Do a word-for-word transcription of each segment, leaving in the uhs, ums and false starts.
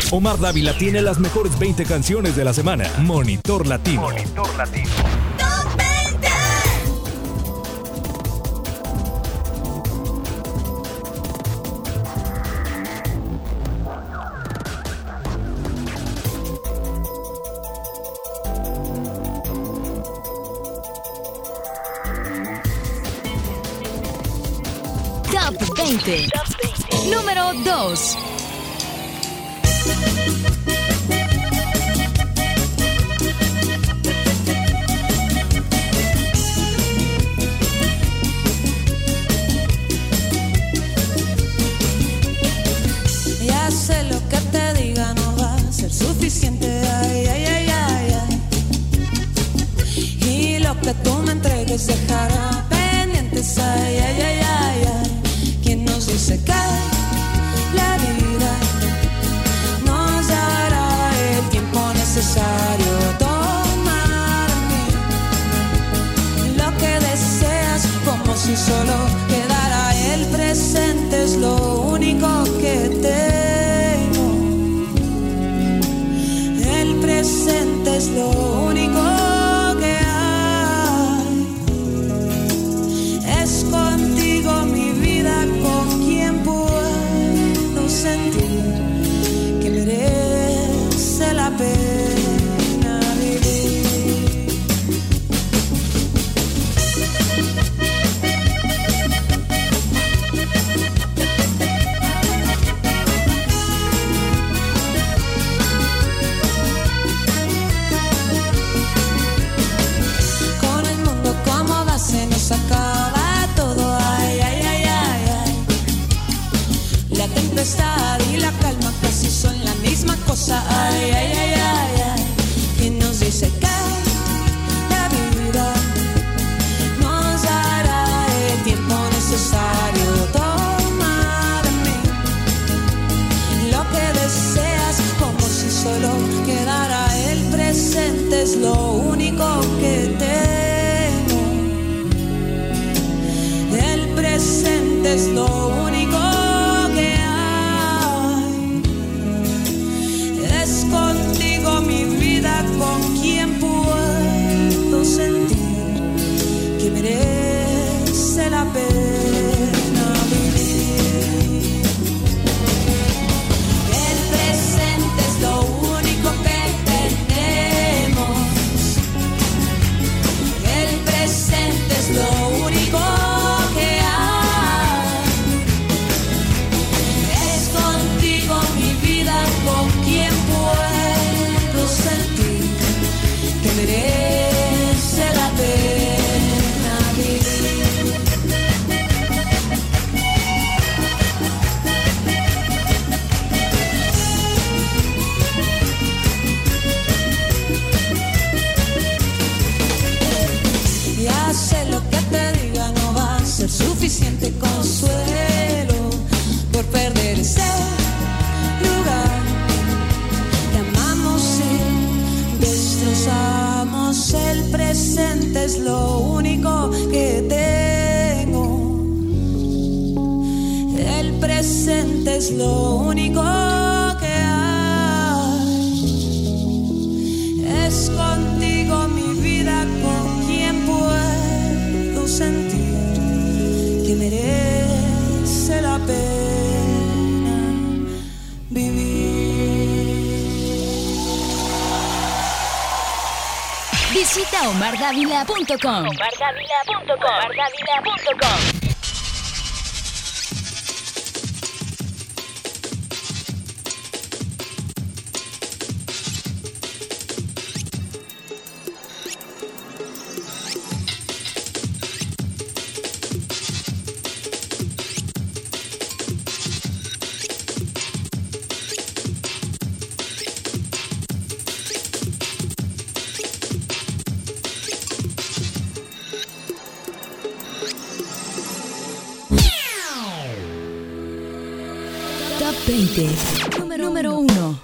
Omar Dávila tiene las mejores veinte canciones de la semana. Monitor Latino. Monitor Latino. Top veinte. Número dos. Ya sé lo que te diga no va a ser suficiente, ay, ay, ay, ay, ay. Y lo que tú me entregues dejará pendientes, ay, ay, ay, ay, ay. ¿Quién nos dice que la vida nos dará el tiempo necesario? Tomarme lo que deseas como si solo quedara el presente, es lo único que tengo. El presente es lo único que hay. Es contigo mi vida, con quien puedo sentir que merece la pena vivir. Con el mundo como base nos acaba todo, ay, ay, ay, ay, ay. La tempestad y la calma casi son la misma cosa, ay, ay, ay, ay, ay. ¿Quién nos dice que la vida nos dará el tiempo necesario? Toma de mí lo que deseas como si solo quedara el presente, es lo único que tengo. El presente es lo único que hay. Es contigo mi vida, con quien puedo sentir que merece la pena vivir. El presente es lo único que tenemos. El presente es lo único que hay. Es contigo mi vida, con quien puedo sentir que merece la pena vivir. Ya sé lo que te diga no va a ser suficiente consuelo por perder ese lugar. Te amamos y destrozamos. El presente es lo único que tengo. El presente es lo único que hay. Es contigo mi vida, con quien puedo sentir que merece la pena vivir. Visita omar davila punto com. omar davila punto com. omar davila punto com. Top veinte. Número, número uno.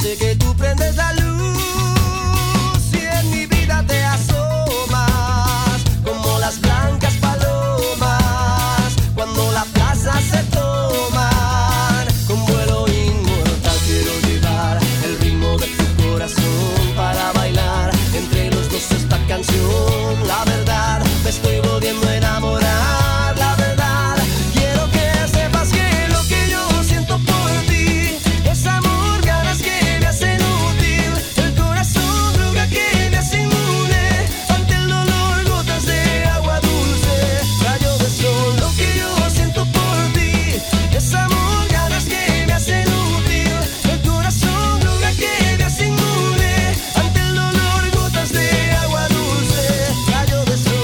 sé que tú prendes la luz y en mi vida te asomas como las blancas palomas cuando la plaza se toman con vuelo inmortal. Quiero llevar el ritmo de tu corazón para bailar entre los dos esta canción. La verdad, me estoy volviendo a enamorar. La verdad, quiero que sepas que lo que yo siento por ti es amor, ganas que me hacen útil, el corazón droga que me hace inmune ante el dolor, gotas de agua dulce, rayo de sol. Lo que yo siento por ti es amor, ganas que me hacen útil, el corazón droga que me hace inmune ante el dolor, gotas de agua dulce, rayo de sol.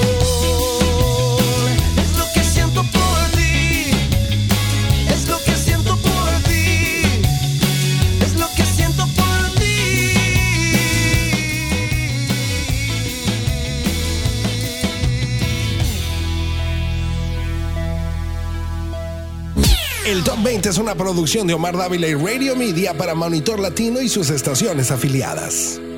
Es lo que siento por ti, es lo que siento por ti, es lo que siento por ti. El Top veinte es una producción de Omar Dávila y Radio Media para Monitor Latino y sus estaciones afiliadas.